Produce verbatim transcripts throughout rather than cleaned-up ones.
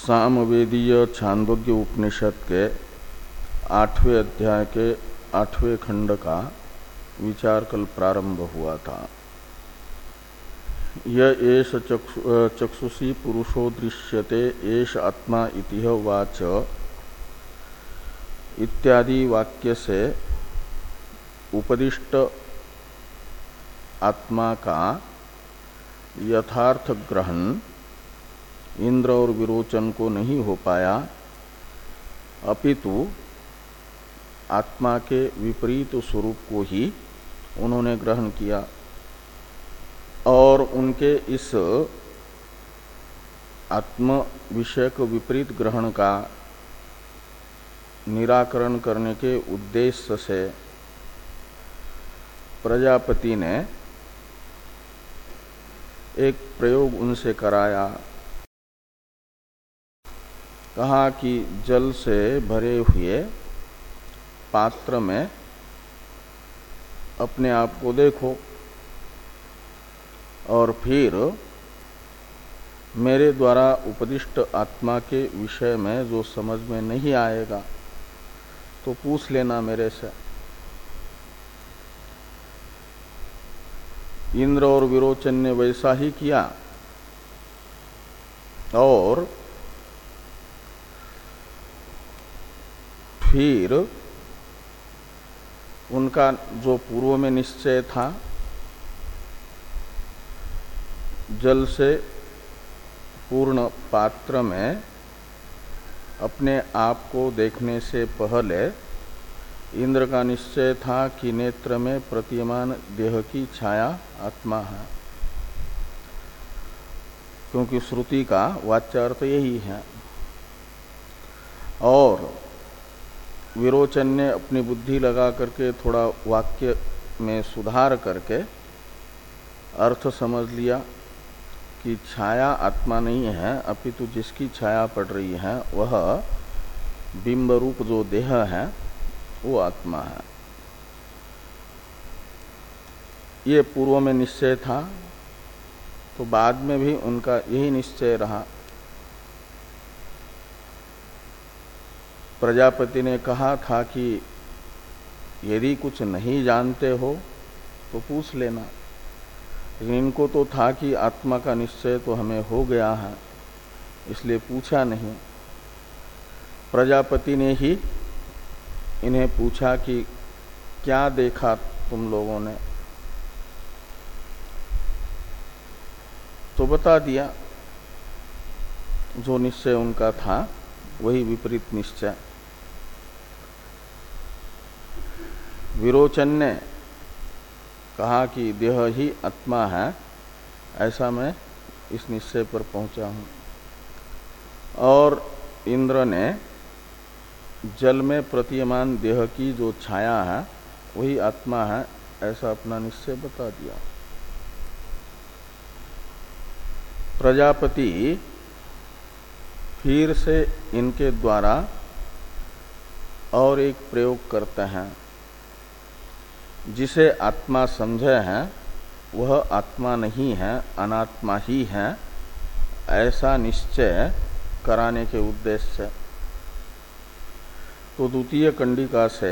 सामवेदीय छांदोग्य उपनिषद के आठवें अध्याय के आठवें खंड का विचार कल प्रारंभ हुआ था। यह एष चक्षु, चक्षुषी पुरुषो दृश्यते एष आत्मा इति वाच इत्यादि वाक्य से उपदिष्ट आत्मा का यथार्थ ग्रहण इंद्र और विरोचन को नहीं हो पाया, अपितु आत्मा के विपरीत स्वरूप को ही उन्होंने ग्रहण किया और उनके इस आत्म विषयक विपरीत ग्रहण का निराकरण करने के उद्देश्य से प्रजापति ने एक प्रयोग उनसे कराया। कहा कि जल से भरे हुए पात्र में अपने आप को देखो और फिर मेरे द्वारा उपदिष्ट आत्मा के विषय में जो समझ में नहीं आएगा तो पूछ लेना मेरे से। इंद्र और विरोचन ने वैसा ही किया और फिर उनका जो पूर्व में निश्चय था जल से पूर्ण पात्र में अपने आप को देखने से पहले इंद्र का निश्चय था कि नेत्र में प्रतीयमान देह की छाया आत्मा है, क्योंकि श्रुति का वाच्यार्थ यही है। और विरोचन ने अपनी बुद्धि लगा करके थोड़ा वाक्य में सुधार करके अर्थ समझ लिया कि छाया आत्मा नहीं है, अपितु जिसकी छाया पड़ रही है वह बिंब रूप जो देह है वो आत्मा है। ये पूर्व में निश्चय था, तो बाद में भी उनका यही निश्चय रहा। प्रजापति ने कहा था कि यदि कुछ नहीं जानते हो तो पूछ लेना, लेकिन इनको तो था कि आत्मा का निश्चय तो हमें हो गया है, इसलिए पूछा नहीं। प्रजापति ने ही इन्हें पूछा कि क्या देखा तुम लोगों ने, तो बता दिया जो निश्चय उनका था वही विपरीत निश्चय। विरोचन ने कहा कि देह ही आत्मा है, ऐसा मैं इस निश्चय पर पहुंचा हूं, और इंद्र ने जल में प्रतीयमान देह की जो छाया है वही आत्मा है, ऐसा अपना निश्चय बता दिया। प्रजापति फिर से इनके द्वारा और एक प्रयोग करते हैं। जिसे आत्मा समझे हैं वह आत्मा नहीं है, अनात्मा ही है, ऐसा निश्चय कराने के उद्देश्य से। तो द्वितीय कंडिका से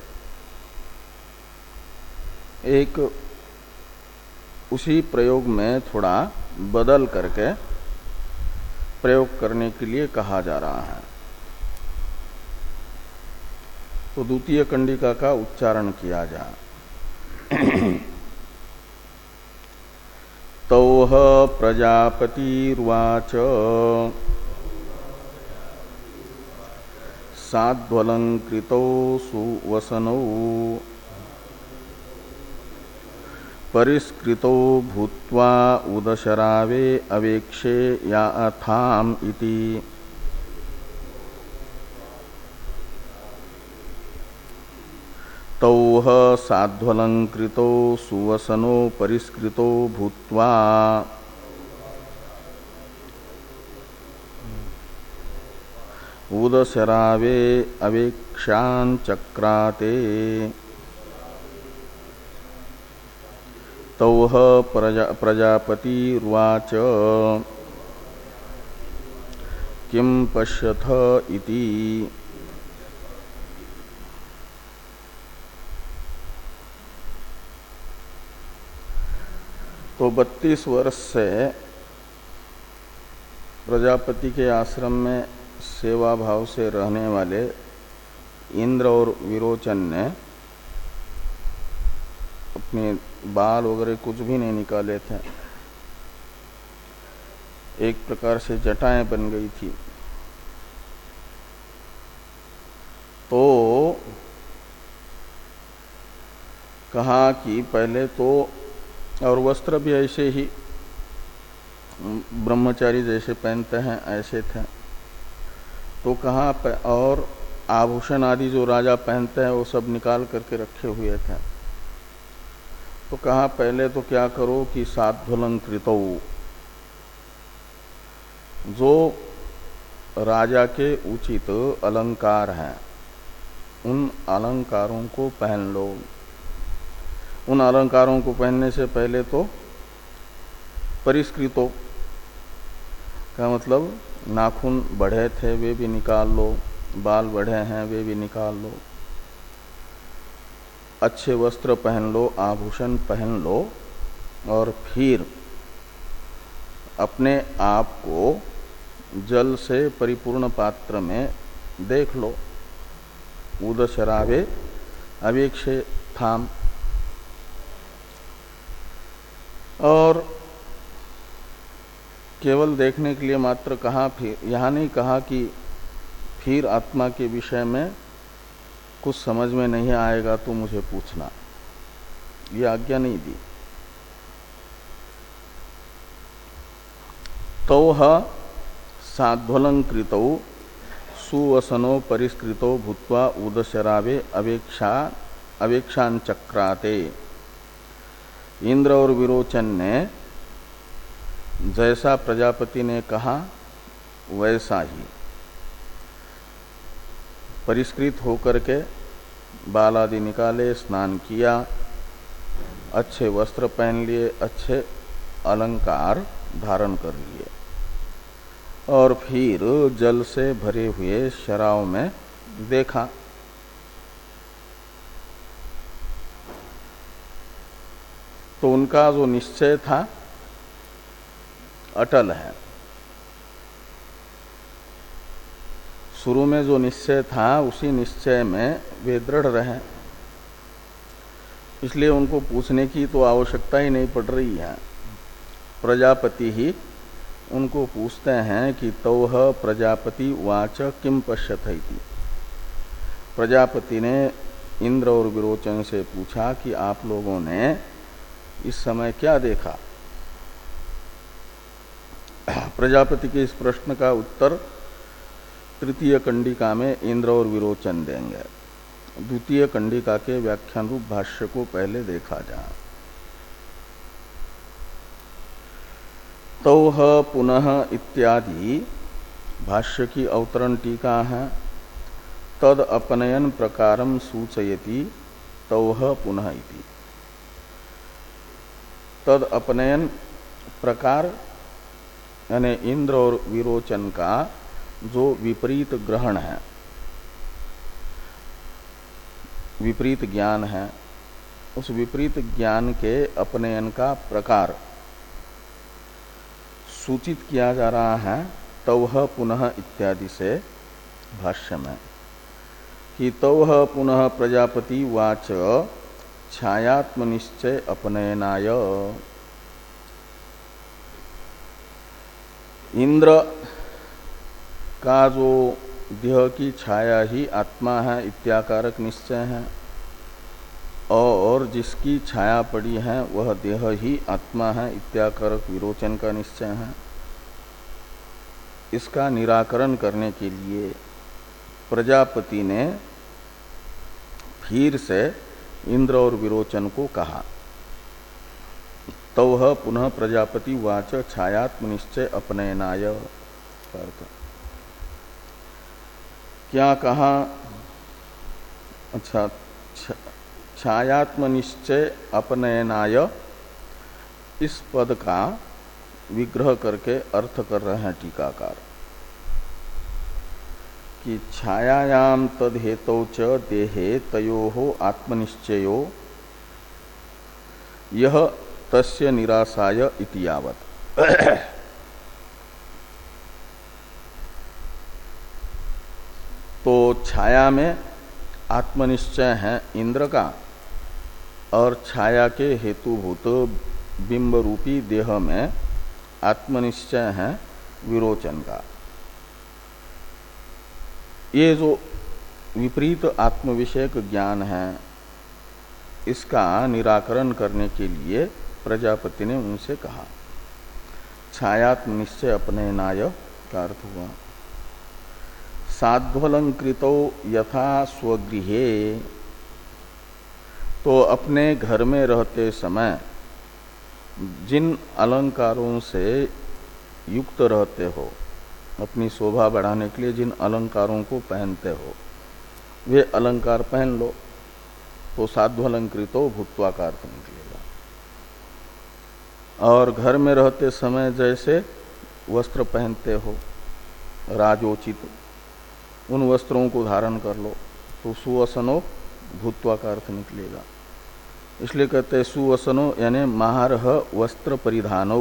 एक उसी प्रयोग में थोड़ा बदल करके प्रयोग करने के लिए कहा जा रहा है। तो द्वितीय कंडिका का उच्चारण किया जाए। तौह प्रजापतिर्वाच साध्वलंकृतो सुवसनौ परिष्कृतो भूत्वा उदशरावे अवेक्षे या अथाम इति। तौह साध्वलंकृतो सुवसनो परिष्कृतो भूत्वा उदशरावे अवेक्षां चक्राते। तौह प्रजा, प्रजापतिर्वाच किम पश्यथ इति। तो बत्तीस वर्ष से प्रजापति के आश्रम में सेवा भाव से रहने वाले इंद्र और विरोचन ने अपने बाल वगैरह कुछ भी नहीं निकाले थे। एक प्रकार से जटाएं बन गई थी। तो कहा कि पहले तो, और वस्त्र भी ऐसे ही ब्रह्मचारी जैसे पहनते हैं ऐसे थे। तो कहा, और आभूषण आदि जो राजा पहनते हैं वो सब निकाल करके रखे हुए थे। तो कहा पहले तो क्या करो कि साध्वलंकृतौ, जो राजा के उचित अलंकार हैं उन अलंकारों को पहन लो। उन अलंकारों को पहनने से पहले तो परिष्कृतो का मतलब नाखून बढ़े थे वे भी निकाल लो, बाल बढ़े हैं वे भी निकाल लो, अच्छे वस्त्र पहन लो, आभूषण पहन लो, और फिर अपने आप को जल से परिपूर्ण पात्र में देख लो। उदशरावे अवेक्षे थाम। और केवल देखने के लिए मात्र कहा, फिर यहाँ नहीं कहा कि फिर आत्मा के विषय में कुछ समझ में नहीं आएगा तो मुझे पूछना, ये आज्ञा नहीं दी। तौह साध्वलंकृतौ सुवसनो परिष्कृतो भूत्वा उदशरावे अवेक्षा अवेक्षांचक्राते। इंद्र और विरोचन ने जैसा प्रजापति ने कहा वैसा ही परिष्कृत होकर के बाल आदि निकाले, स्नान किया, अच्छे वस्त्र पहन लिए, अच्छे अलंकार धारण कर लिए, और फिर जल से भरे हुए शराव में देखा। तो उनका जो निश्चय था अटल है। शुरू में जो निश्चय था उसी निश्चय में वे दृढ़ रहे, इसलिए उनको पूछने की तो आवश्यकता ही नहीं पड़ रही है। प्रजापति ही उनको पूछते हैं कि तौह प्रजापति वाच किम पश्यथ इति। प्रजापति ने इंद्र और विरोचन से पूछा कि आप लोगों ने इस समय क्या देखा। प्रजापति के इस प्रश्न का उत्तर तृतीय कंडिका में इंद्र और विरोचन देंगे। द्वितीय कंडिका के व्याख्यान रूप भाष्य को पहले देखा जाए। तौह पुनः इत्यादि भाष्य की अवतरण टीका है। तद अपनयन प्रकारम सूचयति तौह पुनः इति। तद अपनयन प्रकार यानी इंद्र और विरोचन का जो विपरीत ग्रहण है, विपरीत ज्ञान है, उस विपरीत ज्ञान के अपनयन का प्रकार सूचित किया जा रहा है तौह पुनः इत्यादि से भाष्य में कि तौह पुनः प्रजापति वाच छायात्मनिश्चय अपनयनाय। इंद्र का जो देह की छाया ही आत्मा है इत्याकारक निश्चय है, और जिसकी छाया पड़ी है वह देह ही आत्मा है इत्याकारक विरोचन का निश्चय है। इसका निराकरण करने के लिए प्रजापति ने फिर से इंद्र और विरोचन को कहा। तौह पुनः प्रजापति वाच छायात्म निश्चय अपनयनाय। क्या कहा? अच्छा, छायात्म निश्चय अपनयनाय इस पद का विग्रह करके अर्थ कर रहे हैं टीकाकार। कि छायायाम तद हेतौ च देहे तयोः आत्मनिश्चयो यह तस्य निरासाय इति यावत्। तो छाया में आत्मनिश्चय है इंद्र का और छाया के हेतुभूत बिंब रूपी देह में आत्मनिश्चय है विरोचन का। ये जो विपरीत आत्म विषयक ज्ञान है इसका निराकरण करने के लिए प्रजापति ने उनसे कहा। छायात्म निश्चय अपने नाय का अर्थ हुआ साध्वलंकृतो यथा स्वगृहे, तो अपने घर में रहते समय जिन अलंकारों से युक्त रहते हो, अपनी शोभा बढ़ाने के लिए जिन अलंकारों को पहनते हो वे अलंकार पहन लो, तो साध्वलंकृतो भूत्वा का अर्थ निकलेगा। और घर में रहते समय जैसे वस्त्र पहनते हो राजोचित, उन वस्त्रों को धारण कर लो, तो सुवसनो भूत्वा का अर्थ निकलेगा। इसलिए कहते हैं सुवसनो यानी महारह वस्त्र परिधानो।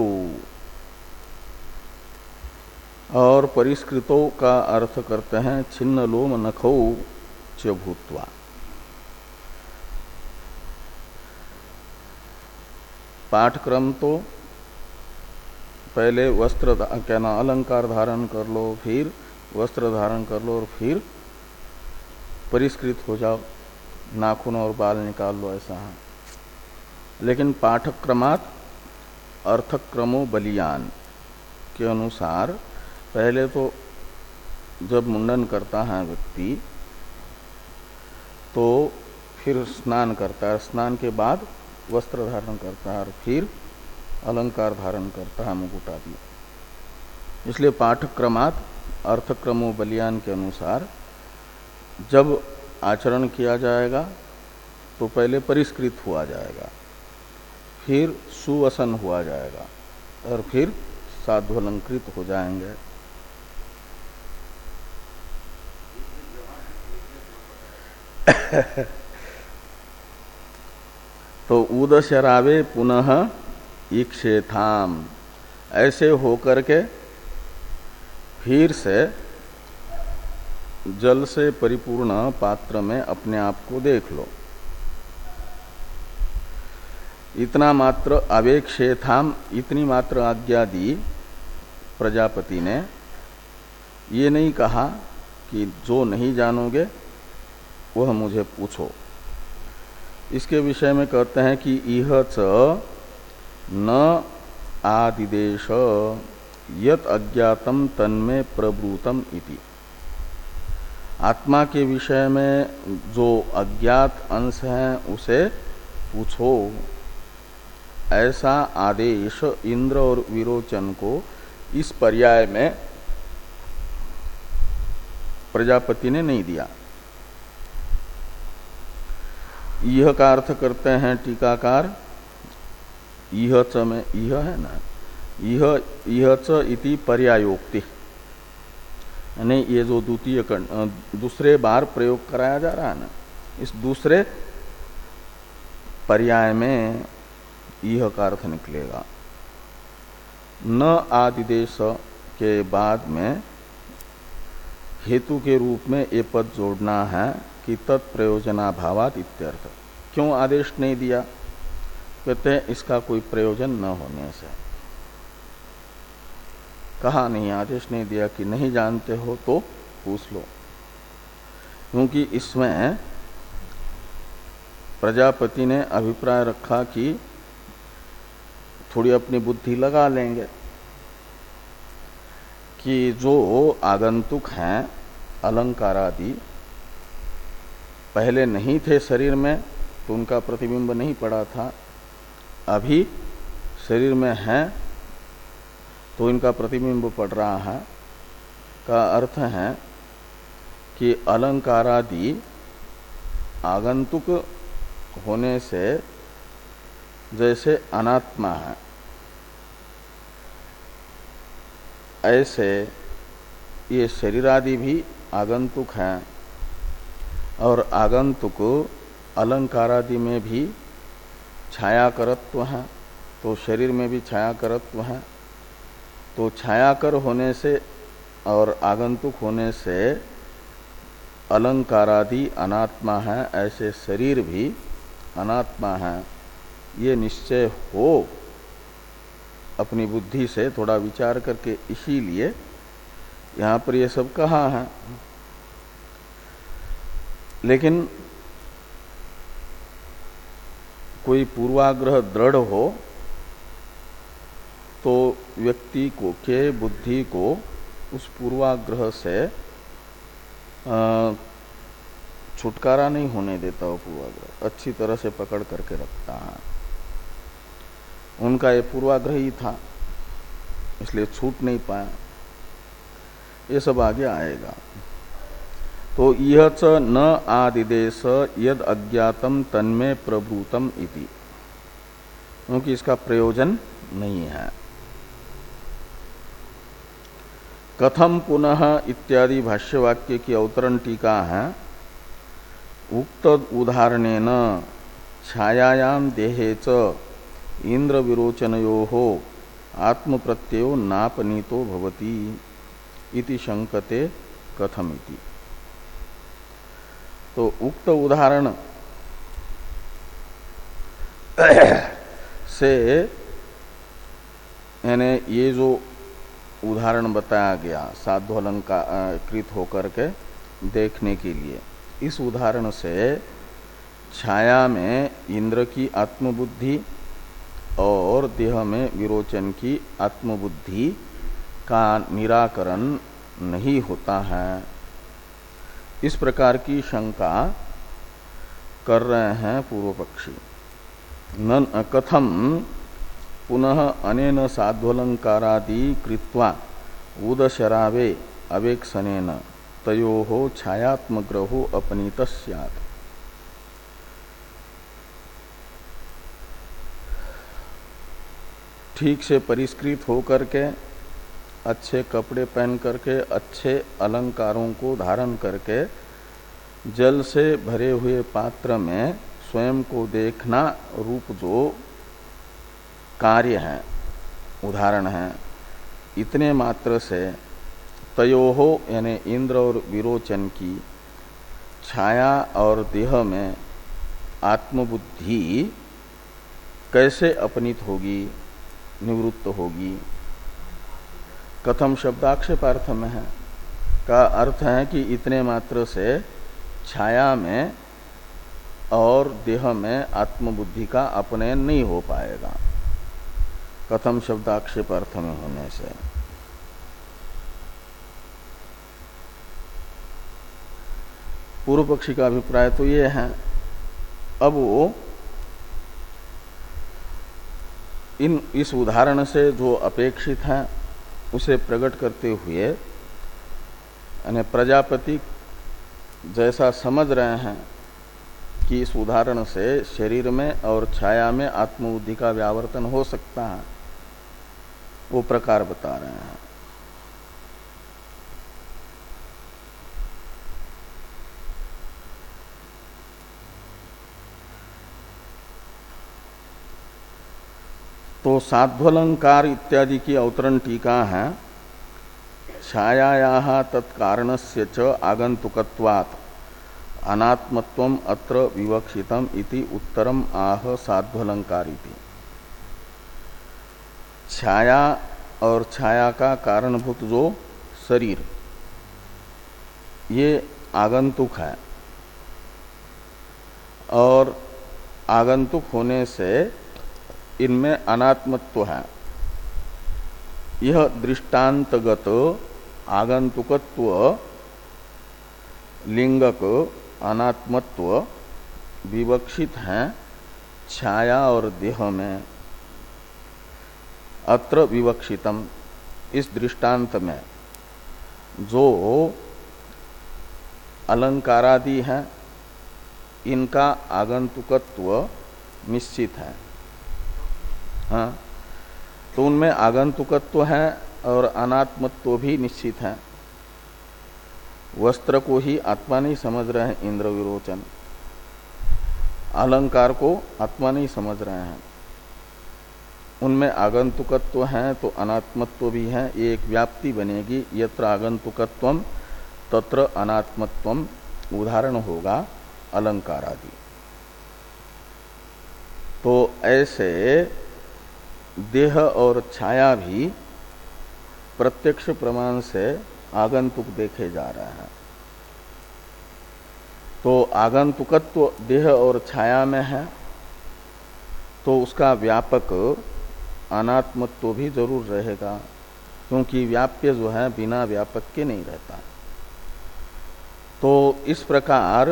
और परिष्कृतो का अर्थ करते हैं छिन्न लोम नखौ च भूत्वा। पाठक्रम तो पहले वस्त्र क्या ना अलंकार धारण कर लो, फिर वस्त्र धारण कर लो और फिर परिष्कृत हो जाओ, नाखून और बाल निकाल लो, ऐसा है। लेकिन पाठक्रमात् अर्थक्रमो बलियान के अनुसार पहले तो जब मुंडन करता है व्यक्ति तो फिर स्नान करता है, स्नान के बाद वस्त्र धारण करता है और फिर अलंकार धारण करता है, मुकुट आदि। इसलिए पाठक्रमात् अर्थक्रमो बलियान के अनुसार जब आचरण किया जाएगा तो पहले परिष्कृत हुआ जाएगा, फिर सुवसन हुआ जाएगा और फिर साध्वलंकृत हो जाएंगे। तो उदशरावे पुनः ईक्षेथाम, ऐसे होकर के फिर से जल से परिपूर्ण पात्र में अपने आप को देख लो। इतना मात्र अवेक्षेथाम, इतनी मात्र आज्ञा दी प्रजापति ने। ये नहीं कहा कि जो नहीं जानोगे वह मुझे पूछो। इसके विषय में कहते हैं कि इह च न आदिदेश यत अज्ञातम तन्मे प्रब्रूतम इति। आत्मा के विषय में जो अज्ञात अंश है उसे पूछो, ऐसा आदेश इंद्र और विरोचन को इस पर्याय में प्रजापति ने नहीं दिया। यह का अर्थ करते हैं टीकाकार, यह च में यह है ना, यह यह च इति पर्यायोक्ति, यानी ये जो द्वितीय दूसरे बार प्रयोग कराया जा रहा है ना, इस दूसरे पर्याय में यह का अर्थ निकलेगा। न आदिदेश के बाद में हेतु के रूप में ये पद जोड़ना है कि तत्प्रयोजनाभावात इत्यर्थ। क्यों आदेश नहीं दिया? कहते हैं इसका कोई प्रयोजन न होने से। कहा नहीं, आदेश नहीं दिया कि नहीं जानते हो तो पूछ लो, क्योंकि इसमें प्रजापति ने अभिप्राय रखा कि थोड़ी अपनी बुद्धि लगा लेंगे कि जो आगंतुक हैं अलंकार आदि पहले नहीं थे शरीर में तो उनका प्रतिबिंब नहीं पड़ा था, अभी शरीर में है तो इनका प्रतिबिंब पड़ रहा है। का अर्थ है कि अलंकारादि आगंतुक होने से जैसे अनात्मा है, ऐसे ये शरीर आदि भी आगंतुक हैं और आगंतुक अलंकारादि में भी छायाकरत्व है, तो शरीर में भी छायाकरत्व है। तो छायाकर होने से और आगंतुक होने से अलंकारादि अनात्मा है, ऐसे शरीर भी अनात्मा है, ये निश्चय हो अपनी बुद्धि से थोड़ा विचार करके, इसीलिए यहाँ पर ये सब कहा है। लेकिन कोई पूर्वाग्रह दृढ़ हो तो व्यक्ति को के बुद्धि को उस पूर्वाग्रह से छुटकारा नहीं होने देता। वो पूर्वाग्रह अच्छी तरह से पकड़ करके रखता है। उनका ये पूर्वाग्रह ही था, इसलिए छूट नहीं पाया। ये सब आगे आएगा। तो यह च न आदिदेश यद अज्ञातम तन्मे प्रभूतम इति, क्योंकि इसका प्रयोजन नहीं है। कथम पुनः इत्यादि भाष्यवाक्य की अवतरण टीका है। उक्त उदाहरणेन छायायाम देहे च इंद्र विरोचनयोः आत्म प्रत्ययो नापनीतो भवति इति शंकते कथमिति। तो उक्त उदाहरण से यानी ये जो उदाहरण बताया गया साध्वलंकृत होकर के देखने के लिए, इस उदाहरण से छाया में इंद्र की आत्मबुद्धि और देह में विरोचन की आत्मबुद्धि का निराकरण नहीं होता है, इस प्रकार की शंका कर रहे हैं पूर्व पक्षी। न कथम पुनः अनेन साध्वलंकारादि कृत्वा उदशरावे अवेक्षणेन तयोः छायात्मग्रहो अपनीत स्यात्। ठीक से परिष्कृत होकर के, अच्छे कपड़े पहन करके, अच्छे अलंकारों को धारण करके, जल से भरे हुए पात्र में स्वयं को देखना रूप जो कार्य है, उदाहरण है, इतने मात्र से तयोहो यानी इंद्र और विरोचन की छाया और देह में आत्मबुद्धि कैसे अपनीत होगी, निवृत्त होगी। कथम शब्दाक्षेपार्थ में है, का अर्थ है कि इतने मात्र से छाया में और देह में आत्मबुद्धि का अपनयन नहीं हो पाएगा, कथम शब्दाक्षेप अर्थ में होने से। पूर्व पक्षी का अभिप्राय तो ये है। अब वो इन इस उदाहरण से जो अपेक्षित है उसे प्रकट करते हुए यानी प्रजापति जैसा समझ रहे हैं कि इस उदाहरण से शरीर में और छाया में आत्मबुद्धि का व्यावर्तन हो सकता है, वो प्रकार बता रहे हैं। तो साध्वलंकार इत्यादि की अवतरण टीका है। छायायाः तत्कारणस्य च आगंतुकत्वात् अनात्मत्वम अत्र विवक्षितम इति उत्तरम आह साध्वलंकारिति। छाया और छाया का कारणभूत जो शरीर, ये आगंतुक है और आगंतुक होने से इनमें अनात्मत्व है। यह दृष्टांतगत आगंतुकत्व लिंगक अनात्मत्व विवक्षित है छाया और देह में। अत्र विवक्षितम, इस दृष्टांत में जो अलंकारादि है इनका आगंतुकत्व निश्चित है। हाँ, तो उनमें आगंतुकत्व है और अनात्मत्व भी निश्चित है। वस्त्र को ही आत्मा नहीं समझ रहे हैं इंद्र विरोचन, अलंकार को आत्मा नहीं समझ रहे हैं। उनमें आगंतुकत्व है तो अनात्मत्व भी है, ये एक व्याप्ति बनेगी। यत्र आगंतुकत्वम तत्र अनात्मत्वम उदाहरण होगा अलंकार आदि। तो ऐसे देह और छाया भी प्रत्यक्ष प्रमाण से आगंतुक देखे जा रहे हैं। तो आगंतुकत्व देह और छाया में है तो उसका व्यापक अनात्मत्व भी जरूर रहेगा, क्योंकि व्याप्य जो है बिना व्यापक के नहीं रहता। तो इस प्रकार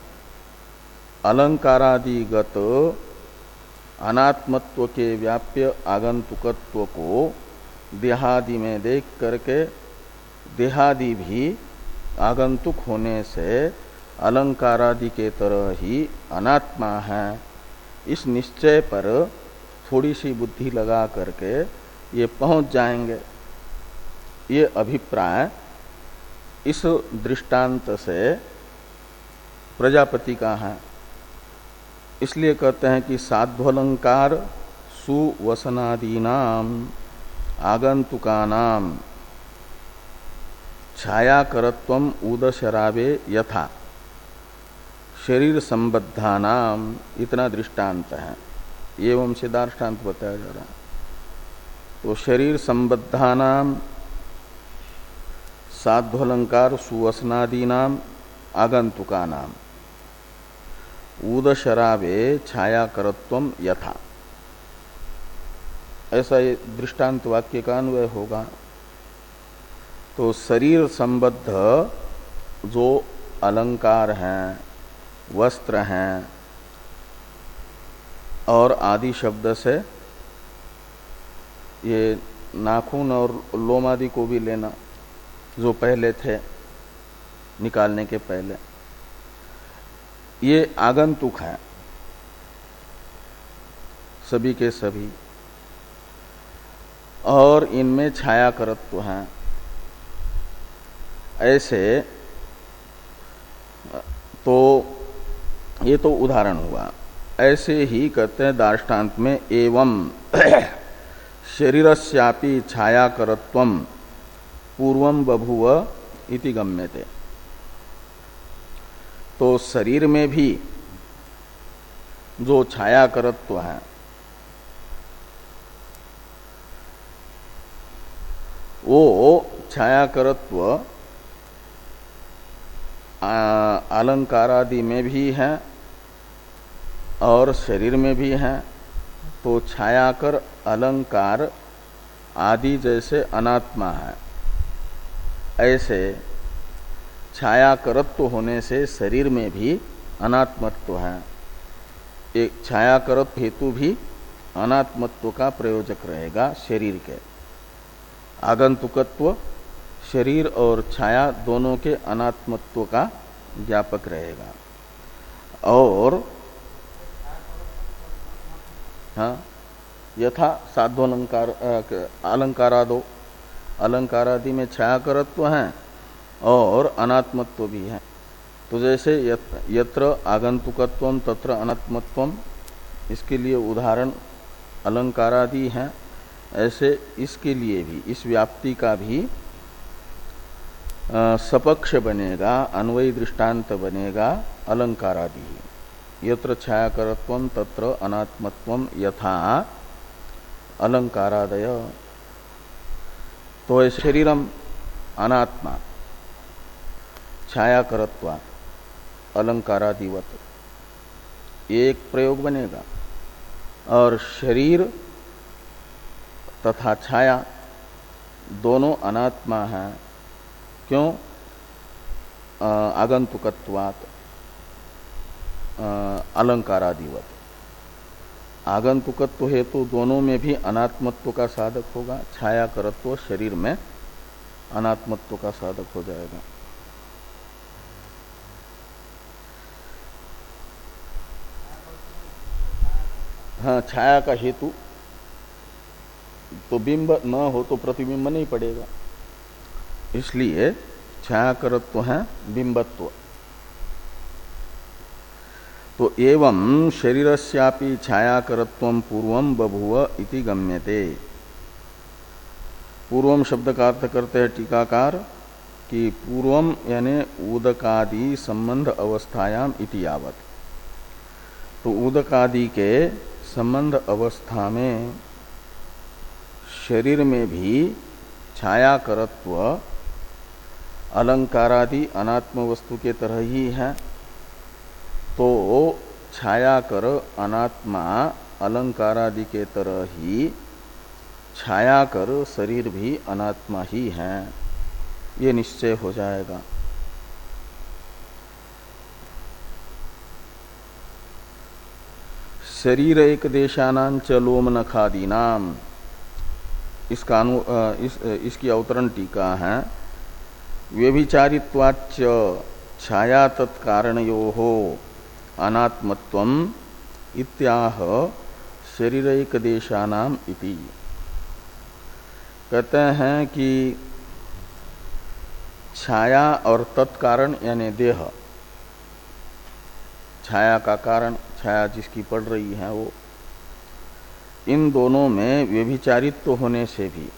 अलंकारादिगत अनात्मत्व के व्याप्य आगंतुकत्व को देहादि में देख करके देहादि भी आगंतुक होने से अलंकारादि के तरह ही अनात्मा है, इस निश्चय पर थोड़ी सी बुद्धि लगा करके ये पहुंच जाएंगे। ये अभिप्राय इस दृष्टांत से प्रजापति का है। इसलिए कहते हैं कि साध्वलंकार सुवसनादीनाम आगंतुकानाम छायाकरत्वम उदशरावे यथा शरीर संबद्धानाम, इतना दृष्टांत है। एवं से दृष्टांत बताया जा रहा है। तो शरीर संबद्धानाम साध्वलंकार सुवसनादीनाम आगंतुकानाम उदशरावे छायाकरत्वम यथा, ऐसा ये दृष्टांत वाक्य का अन्वय होगा। तो शरीर संबद्ध जो अलंकार हैं, वस्त्र हैं, और आदि शब्द से ये नाखून और लोम आदि को भी लेना, जो पहले थे निकालने के पहले, ये आगंतुक है सभी के सभी, और इनमें छायाकरत्व है। ऐसे तो ये तो उदाहरण हुआ। ऐसे ही कहते हैं दार्ष्टान्त में एवं शरीरस्यापि छायाकरत्वम पूर्वम बभूव इति गम्यते। तो शरीर में भी जो छायाकरत्व है वो छायाकरत्व अलंकारादि में भी है और शरीर में भी है। तो छायाकर अलंकार आदि जैसे अनात्मा है, ऐसे छायाकरत्व होने से शरीर में भी अनात्मत्व है। एक छायाकरत्व हेतु भी अनात्मत्व का प्रयोजक रहेगा शरीर के। आगंतुकत्व शरीर और छाया दोनों के अनात्मत्व का ज्ञापक रहेगा। और हाँ, यथा साध्वलंकार अलंकारादो, अलंकारादि में छायाकरत्व है और अनात्मत्व भी है। तो जैसे यत्र आगंतुकत्वम तत्र अनात्मत्वम, इसके लिए उदाहरण अलंकारादि हैं, ऐसे इसके लिए भी, इस व्याप्ति का भी सपक्ष बनेगा, अन्वयी दृष्टांत बनेगा अलंकारादि। यत्र छायाकरत्वम तत्र अनात्मत्वम यथा अलंकारादय। तो शरीरम अनात्मा छायाकरत्वा अलंकारादिवत, एक प्रयोग बनेगा। और शरीर तथा छाया दोनों अनात्मा है। क्यों? आगंतुकत्वात् अलंकारादिवत। आगंतुकत्व हेतु दोनों में भी अनात्मत्व का साधक होगा। छायाकरत्व शरीर में अनात्मत्व का साधक हो जाएगा। हाँ, छाया का हेतु तो बिंब न हो तो प्रतिबिंब नहीं पड़ेगा। इसलिए छायाकरत्व है बिंबत्व। तो एवं शरीरस्यापि छायाकरत्वं पूर्वं बभूव इति गम्यते। पूर्वम शब्द का अर्थ करते हैं टीकाकार कि पूर्वम यानी उदकादि संबंध अवस्थायाम इति यावत। तो उदकादि के संबंध अवस्था में शरीर में भी छायाकरत्व अलंकारादि अनात्म वस्तु के तरह ही है। तो छायाकर अनात्मा अलंकारादि के तरह ही छायाकर शरीर भी अनात्मा ही है, ये निश्चय हो जाएगा। शरीर एक देशानां च लोम नखादीनाम, इसका अनु इस, इसकी अवतरण टीका है। व्यभिचारित्वाच्च छाया तत्कारणयोः अनात्मत्वम इत्याह शरीर एक देशानाम इति। कहते हैं कि छाया और तत्कारण यानी देह, छाया का कारण, छाया जिसकी पड़ रही है वो, इन दोनों में व्यभिचारित्व होने से भी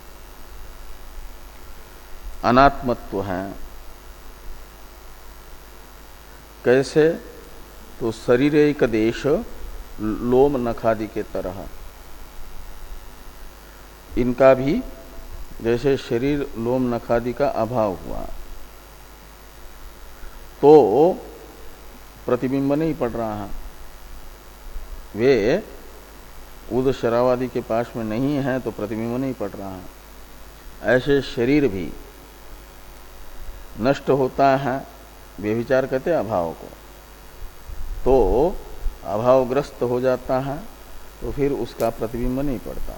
अनात्मत्व है। कैसे? तो शरीर एक देश लोम नखादि के तरह, इनका भी जैसे शरीर लोम नखादि का अभाव हुआ तो प्रतिबिंब नहीं पड़ रहा है, वे उद शरावादि के पास में नहीं है तो प्रतिबिंब नहीं पड़ रहा है। ऐसे शरीर भी नष्ट होता है, व्यभिचार कहते हैं अभाव को, तो अभावग्रस्त हो जाता है तो फिर उसका प्रतिबिंब नहीं पड़ता।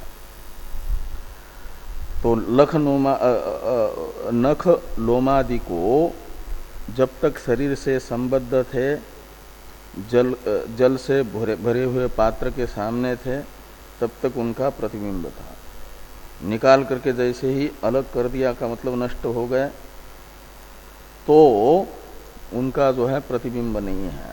तो लख नोमा नख लोमादि को जब तक शरीर से संबद्ध थे, जल जल से भरे भरे हुए पात्र के सामने थे, तब तक उनका प्रतिबिंब था। निकाल करके जैसे ही अलग कर दिया का मतलब नष्ट हो गए, तो उनका जो है प्रतिबिंब नहीं है।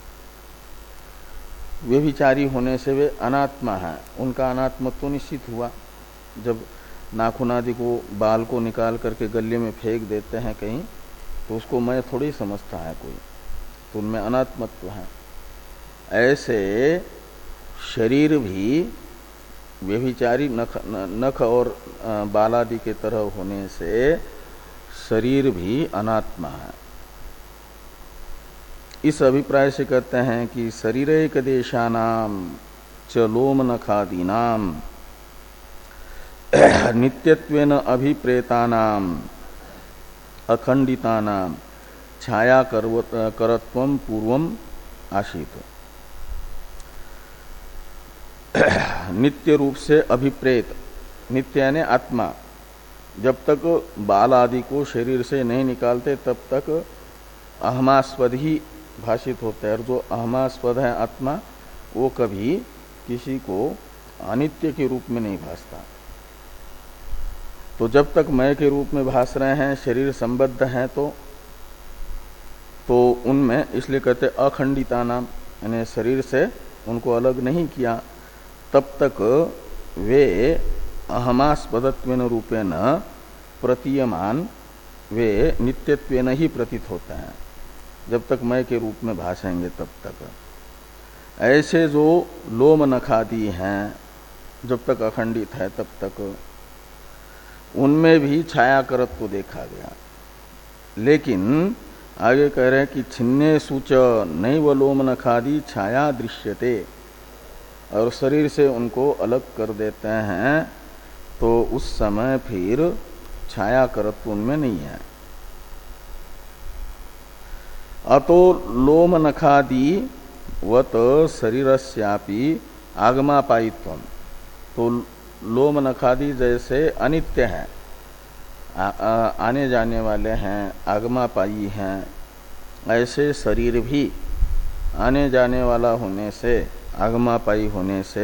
व्यभिचारी होने से वे अनात्मा है, उनका अनात्मत्व निश्चित हुआ। जब नाखूनादि को, बाल को निकाल करके गले में फेंक देते हैं कहीं, तो उसको मैं थोड़ी समझता है कोई, तो उनमें अनात्मत्व है। ऐसे शरीर भी व्यभिचारी नख, नख और बालादि के तरह होने से शरीर भी अनात्मा है। इस अभिप्राय से कहते हैं कि शरीर एक देशानाम च लोम नखादीनाम नित्यत्वेन अभिप्रेतानाम अखंडितानाम छाया करत्वम पूर्वम आशीत। नित्य रूप से अभिप्रेत, नित्य यानी आत्मा, जब तक बाल आदि को शरीर से नहीं निकालते तब तक अहमास्पद ही भाषित होता है, और जो अहमास्पद है आत्मा वो कभी किसी को अनित्य के रूप में नहीं भासता। तो जब तक मय के रूप में भास रहे हैं, शरीर संबद्ध हैं, तो तो उनमें इसलिए कहते अखंडिता नाम, यानी शरीर से उनको अलग नहीं किया, तब तक वे अहमास्पदत्वेन रूपेण प्रतीयमान, वे नित्यत्वेन ही प्रतीत होते हैं। जब तक मय के रूप में भासेंगे तब तक। ऐसे जो लोम नखादि हैं, जब तक अखंडित है तब तक उनमें भी छायाकरत्व को देखा गया। लेकिन आगे कह रहे हैं कि छिन्ने सूच नैव लोम नखादि छाया दृश्यते, और शरीर से उनको अलग कर देते हैं तो उस समय फिर छायाकरत्व उनमें नहीं है। अतो लोम नखादि वत शरीरस्यापि आगमापायित्वम, तो लोम नखादि जैसे अनित्य हैं, आ, आ, आने जाने वाले हैं, आगमापायी हैं, ऐसे शरीर भी आने जाने वाला होने से, आगमापायी होने से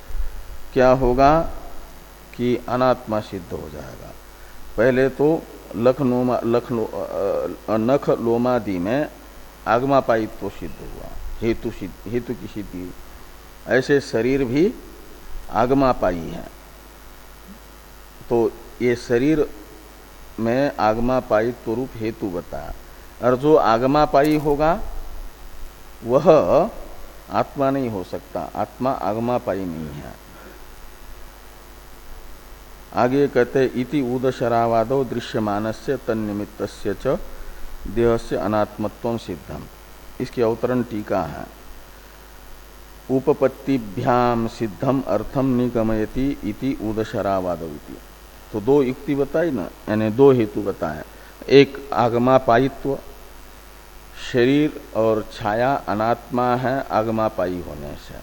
क्या होगा कि अनात्मा सिद्ध हो जाएगा। पहले तो लख नोमा लख लो, नख लोमादि में आगमापायित्व सिद्ध हुआ, हेतु सिद्ध हेतु की सिद्धि। ऐसे शरीर भी आगमापायी है। तो ये शरीर में आगमापायित्व रूप हेतु बताया। और जो आगमापायी होगा वह आत्मा नहीं हो सकता, आत्मा आगमापायी नहीं है। आगे कहते इति उदशरावादो दृश्यमानस्य तन्निमित्तस्य च देहस्य अनात्मत्वं सिद्धम। इसकी अवतरण टीका है। उपपत्तिभ्याम सिद्धम अर्थम निगमयति इति उदशरावादो इति। तो दो युक्ति बताई ना, यानी दो हेतु बताए। एक आगमापायित्व, शरीर और छाया अनात्मा है आगमापायी होने से,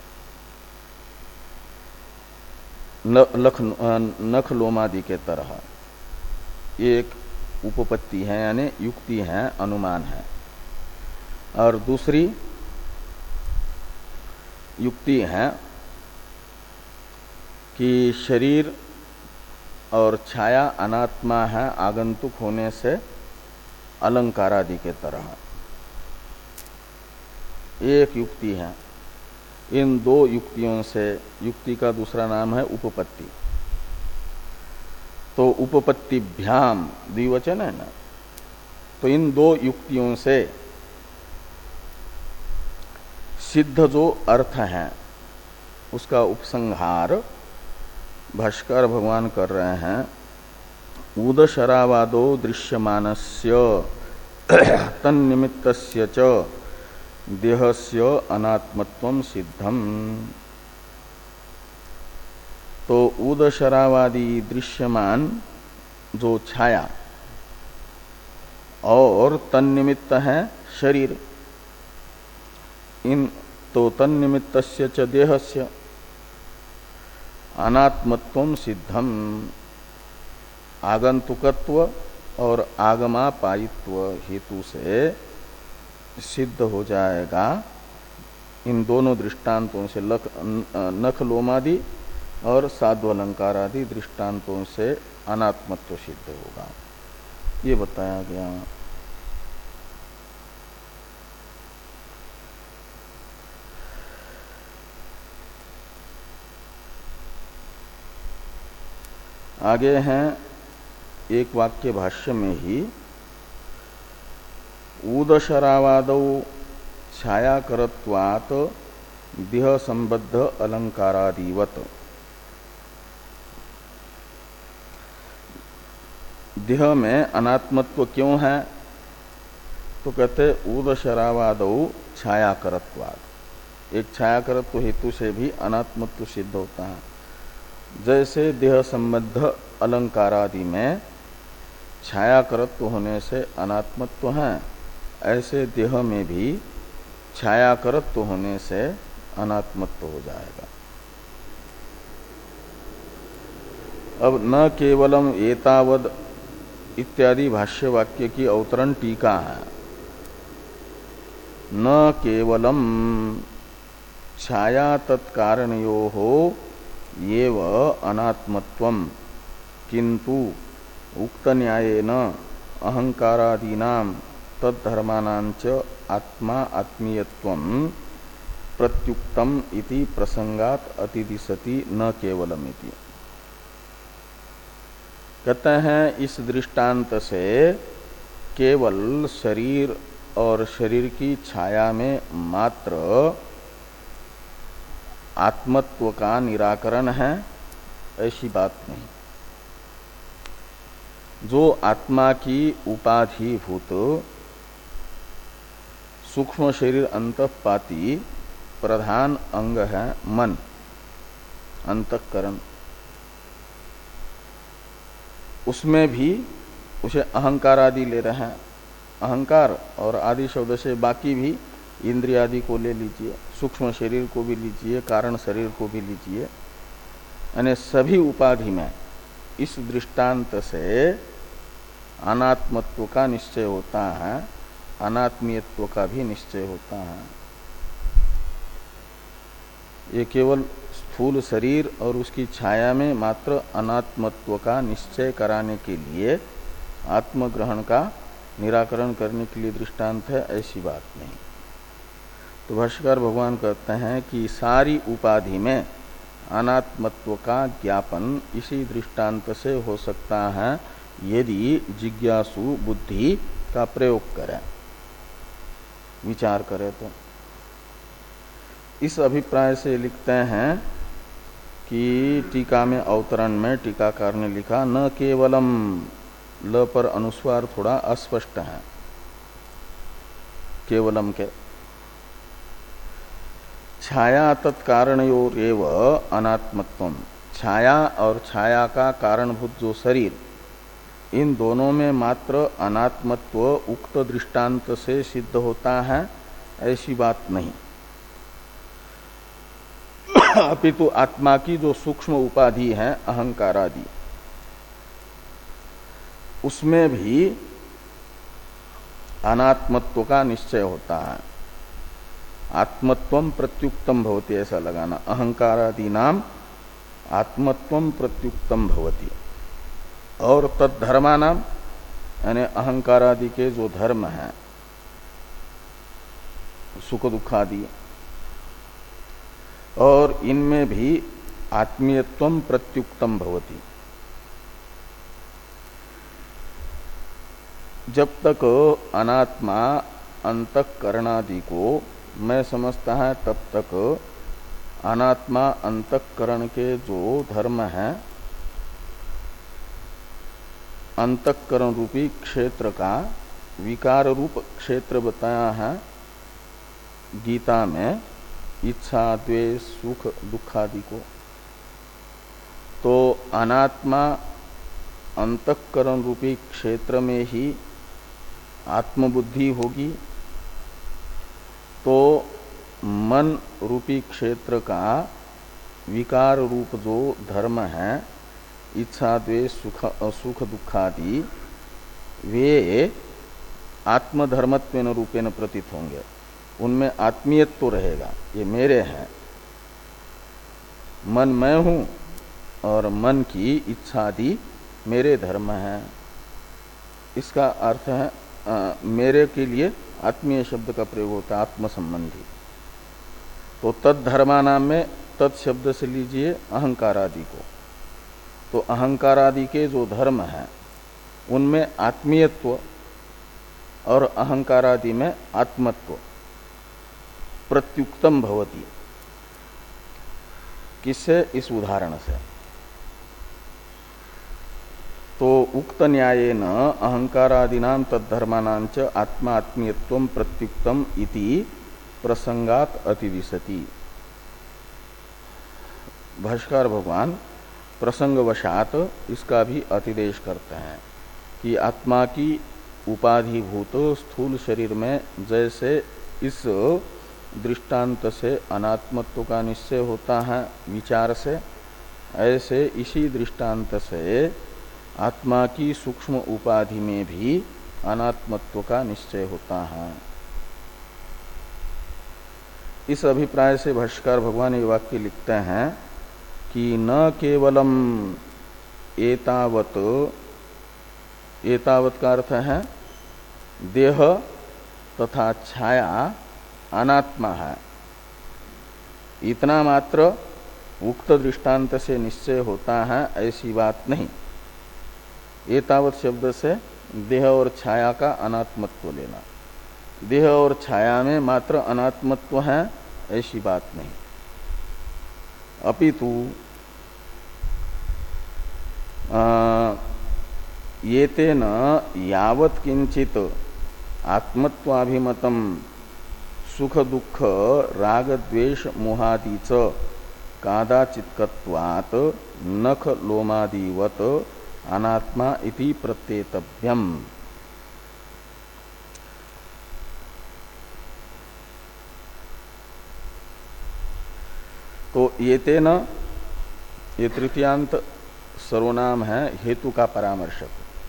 लख नख लोमादि के तरह। एक उपपत्ति है यानी युक्ति है, अनुमान है। और दूसरी युक्ति है कि शरीर और छाया अनात्मा है आगंतुक होने से अलंकारादि के तरह। एक युक्ति है। इन दो युक्तियों से, युक्ति का दूसरा नाम है उपपत्ति। तो उपपत्तिभ्याम द्विवचन है ना, तो इन दो युक्तियों से सिद्ध जो अर्थ है उसका उपसंहार भाष्कर भगवान कर रहे हैं। उदशरावादो दृश्यमानस्य तन्निमित्तस्य च देहस्य अनात्मत्वं सिद्धम। तो उदशरावादी दृश्यमान जो छाया और तन्निमित्त है शरीर, इन तो तन्निमित्तस्य च देहस्य अनात्मत्वं सिद्धम। आगंतुकत्व और आगमापायित्व हेतु से सिद्ध हो जाएगा। इन दोनों दृष्टांतों से, लख नख लोमादि और साध्वलंकार आदि दृष्टांतों से अनात्मत्व सिद्ध होगा, ये बताया गया। आगे हैं एक वाक्य भाष्य में ही, उदशरावादौ छायाकरत्वात् देह संबद्ध अलंकारादिवत। देह में अनात्मत्व क्यों है? तो कहते उदशरावादौ छायाकरत्वात्। एक छायाकरत्व हेतु से भी अनात्मत्व सिद्ध होता है। जैसे देह संबद्ध अलंकारादि में छायाकरत्व होने से अनात्मत्व है, ऐसे देह में भी छायाकरत्व होने से अनात्मत्व हो जाएगा। अब न केवलम एतावद इत्यादि भाष्य वाक्य की अवतरण टीका है। न केवलम छाया तत्कारणयोः येव अनात्मत्वम किंतु उक्त न्यायेन अहंकारादीनां तद्धर्मानांच आत्मा आत्मीयत्वं प्रत्युक्तम इति प्रसंगात अतिदिशति न केवलम इति। कहते हैं इस दृष्टांत से केवल शरीर और शरीर की छाया में मात्र आत्मत्व का निराकरण है, ऐसी बात नहीं। जो आत्मा की उपाधिभूत सूक्ष्म शरीर अंतःपाती प्रधान अंग है मन, अंतःकरण, उसमें भी उसे अहंकार आदि ले रहे हैं। अहंकार और आदि शब्द से बाकी भी इंद्रिय आदि को ले लीजिए, सूक्ष्म शरीर को भी लीजिए, कारण शरीर को भी लीजिए, यानी सभी उपाधि में इस दृष्टांत से अनात्मत्व का निश्चय होता है, अनात्मीयत्व का भी निश्चय होता है। ये केवल स्थूल शरीर और उसकी छाया में मात्र अनात्मत्व का निश्चय कराने के लिए आत्मग्रहण का निराकरण करने के लिए दृष्टांत है, ऐसी बात नहीं। तो भाष्यकार भगवान कहते हैं कि सारी उपाधि में अनात्मत्व का ज्ञापन इसी दृष्टांत से हो सकता है यदि जिज्ञासु बुद्धि का प्रयोग करे, विचार करे। तो इस अभिप्राय से लिखते हैं कि टीका में अवतरण में टीकाकार ने लिखा न केवलम, ल पर अनुस्वार थोड़ा अस्पष्ट है केवलम के, छाया तत्कारणयोरेव अनात्मत्वम, छाया और छाया का कारणभूत जो शरीर, इन दोनों में मात्र अनात्मत्व उक्त दृष्टांत से सिद्ध होता है, ऐसी बात नहीं। अपितु आत्मा की जो सूक्ष्म उपाधि है अहंकार आदि, उसमें भी अनात्मत्व का निश्चय होता है। आत्मत्वम प्रत्युक्तम भवति, ऐसा लगाना, अहंकारादि नाम आत्मत्वम प्रत्युक्तम भवति। और तद्धर्मा नाम यानी अहंकारादि के जो धर्म है सुख दुखादि, और इनमें भी आत्मीयत्वम प्रत्युक्तम भवति। जब तक अनात्मा अंतःकरणादि को मैं समझता है, तब तक अनात्मा अंतःकरण के जो धर्म है, अंतःकरण रूपी क्षेत्र का विकार रूप क्षेत्र बताया है गीता में, इच्छा द्वेष सुख दुखादि को। तो अनात्मा अंतःकरण रूपी क्षेत्र में ही आत्मबुद्धि होगी, तो मन रूपी क्षेत्र का विकार रूप जो धर्म है, इच्छा द्वेष सुख सुख दुखादि, वे आत्मधर्मत्वेन रूपेण प्रतीत होंगे, उनमें आत्मीयत्व तो रहेगा, ये मेरे हैं, मन मैं हूं और मन की इच्छादि मेरे धर्म हैं। इसका अर्थ है आ, मेरे के लिए आत्मीय शब्द का प्रयोग होता है, आत्म संबंधी। तो तद्धर्मा नाम में तत् शब्द से लीजिए अहंकार आदि को, तो अहंकार आदि के जो धर्म है उनमें आत्मीयत्व और अहंकार आदि में आत्मत्व प्रत्युक्तम भवति। किससे? इस उदाहरण से। तो उक्त न्यायेन अहंकारादीनां तद्धर्माणां च आत्मा आत्मीयत्वं प्रत्युक्तम इति प्रसंगात अतिदिशति। भाष्यकार भगवान प्रसंगवशात इसका भी अतिदेश करते हैं कि आत्मा की उपाधिभूत स्थूल शरीर में जैसे इस दृष्टांत से अनात्मत्व का निश्चय होता है विचार से, ऐसे इसी दृष्टांत से आत्मा की सूक्ष्म उपाधि में भी अनात्मत्व का निश्चय होता है। इस अभिप्राय से भाष्यकार भगवान ये वाक्य लिखते हैं कि न केवलम एतावत, एतावत का अर्थ है देह तथा छाया अनात्मा है, इतना मात्र उक्त दृष्टांत से निश्चय होता है, ऐसी बात नहीं। एतावत शब्द से देह और छाया का अनात्मत्व लेना, देह और छाया में मात्र अनात्मत्व है, ऐसी बात नहीं। अपितु ये तेन यावत किंचित आत्मत्वाभिमतम सुख दुख राग द्वेष मोहादि च कादाचित्कत्वात् नख लोमादिवत अनात्मा इति प्रत्येतव्यम। तो ये तेन, ये तृतीयांत सर्वनाम है हेतु का परामर्शक।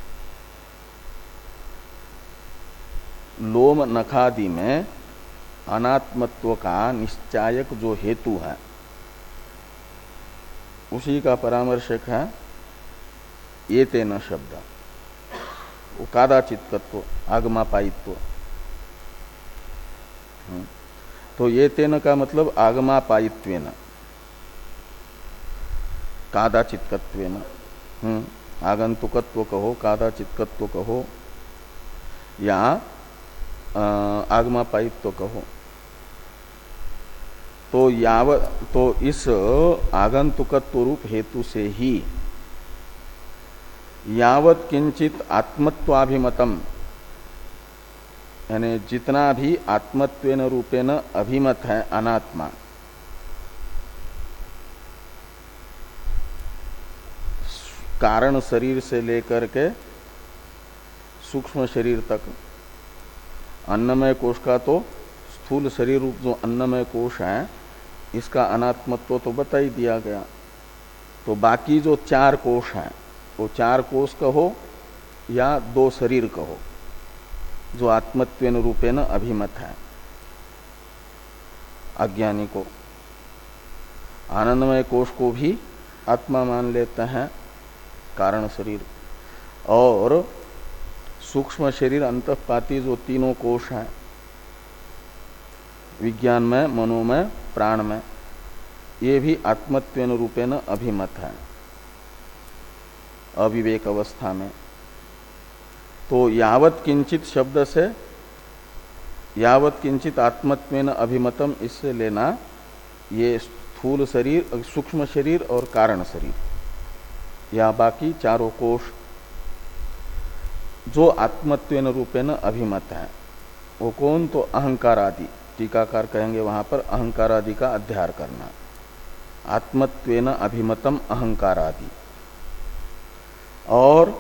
लोम नखादि में अनात्मत्व का निश्चायक जो हेतु है उसी का परामर्शक है ये तेन शब्द। वो कादाचित्कत्व, आगमापायित्व। तो ये तेन का मतलब आगमापायित्वेन, कादाचित्कत्वेन। हम्म आगंतुकत्व कहो, कादाचित्कत्व कहो, या आगमापायित्व कहो। तो याव तो इस आगंतुकत्व रूप हेतु से ही यावत किंचित आत्मत्वाभिमतम, यानी जितना भी आत्मत्वेन रूपेण अभिमत है अनात्मा, कारण शरीर से लेकर के सूक्ष्म शरीर तक, अन्नमय कोश का तो स्थूल शरीर रूप जो अन्नमय कोश है इसका अनात्मत्व तो बता ही दिया गया। तो बाकी जो चार कोश हैं वो चार कोश कहो या दो शरीर कहो जो आत्मत्वेन रूपेण अभिमत है अज्ञानी को, आनंदमय कोश को भी आत्मा मान लेते हैं कारण शरीर, और सूक्ष्म शरीर अंतःपाती जो तीनों कोश हैं विज्ञानमय, मनोमय, प्राणमय, ये भी आत्मत्वेन रूपेण अभिमत है अविवेक अवस्था में। तो यावत किंचित शब्द से यावत किंचित आत्मत्वेन अभिमतम, इससे लेना ये स्थूल शरीर, सूक्ष्म शरीर और कारण शरीर, या बाकी चारों कोश जो आत्मत्वेन रूपेण अभिमत है। वो कौन? तो अहंकार आदि, टीकाकार कहेंगे वहां पर अहंकार आदि का अध्यार करना, आत्मत्वेन अभिमतम अहंकार आदि। और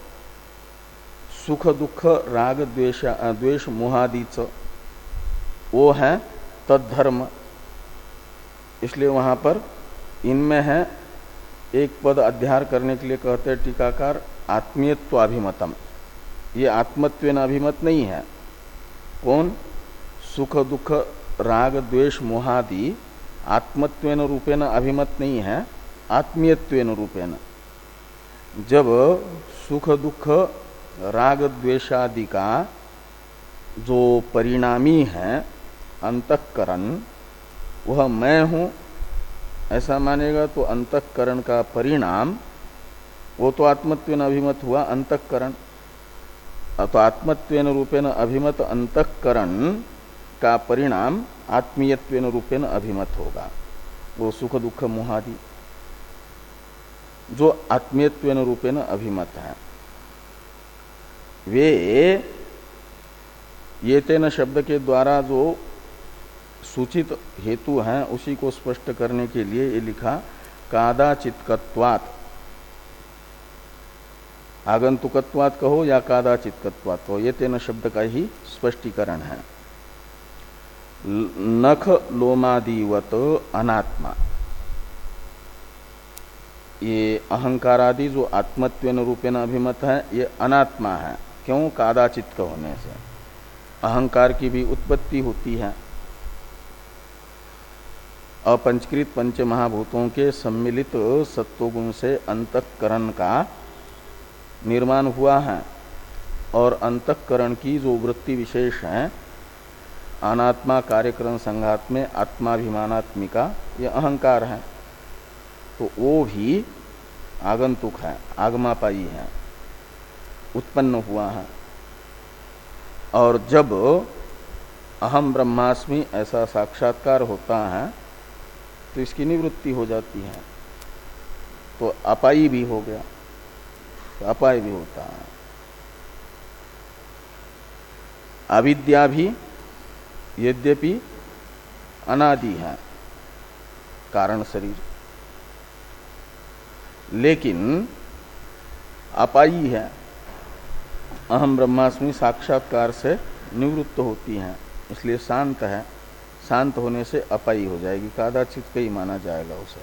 सुख दुख राग द्वेष द्वेष मोहादीच वो है तद्धर्म, इसलिए वहां पर इनमें है एक पद अध्यार करने के लिए कहते हैं टीकाकार आत्मीयत्वाभिमतम। ये आत्मत्वेन अभिमत नहीं है। कौन? सुख दुख राग द्वेष मोहादि आत्मत्वेन रूपेण अभिमत नहीं है, आत्मीयत्वेन रूपेण। जब सुख दुख राग द्वेषादि का जो परिणामी है अंतःकरण, वह मैं हूं ऐसा मानेगा तो अंतःकरण का परिणाम वो तो आत्मत्वेन अभिमत हुआ अंतःकरण। तो आत्मत्वेन रूपेण अभिमत अंतःकरण का परिणाम आत्मीयत्वेन रूपेण अभिमत होगा, वो सुख दुख मोहादि जो आत्मीयत्वेन रूपेण अभिमत है। वे ये तेन शब्द के द्वारा जो सूचित हेतु हैं उसी को स्पष्ट करने के लिए ये लिखा कादाचित्कत्वात्, आगंतुकत्वात् कहो या कादाचित्कत्वात्, तो ये तेन शब्द का ही स्पष्टीकरण है। नख लोमादिवत अनात्मा, ये अहंकारादि जो आत्मत्वेन रूपेण अभिमत है ये अनात्मा है। क्यों? कादाचित्क होने से अहंकार की भी उत्पत्ति होती है। अपंचकृत पंच महाभूतों के सम्मिलित सत्वगुण से अंतःकरण का निर्माण हुआ है, और अंतःकरण की जो वृत्ति विशेष है अनात्मा कार्यकरण संघात में आत्माभिमानात्मिका, यह अहंकार है। तो वो भी आगंतुक है, आगमापायी है, उत्पन्न हुआ है। और जब अहम ब्रह्मास्मि ऐसा साक्षात्कार होता है तो इसकी निवृत्ति हो जाती है, तो अपायी भी हो गया, तो अपाय भी होता है। अविद्या भी यद्यपि अनादि है कारण शरीर, लेकिन अपायी है, अहम ब्रह्मास्मि साक्षात्कार से निवृत्त होती है, इसलिए शांत है। शांत होने से अपायी हो जाएगी, कादाचित का ही माना जाएगा उसे,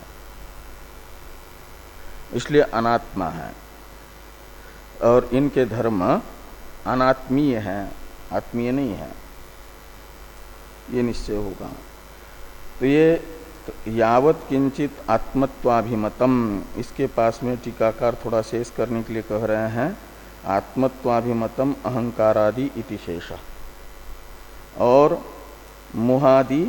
इसलिए अनात्मा है। और इनके धर्म अनात्मीय है, आत्मीय नहीं है, ये निश्चय होगा। तो ये यावत किंचित आत्मत्वाभिमतम, इसके पास में टीकाकार थोड़ा शेष करने के लिए कह रहे हैं आत्मत्वाभिमतम अहंकारादि इति शेष, और मुहादि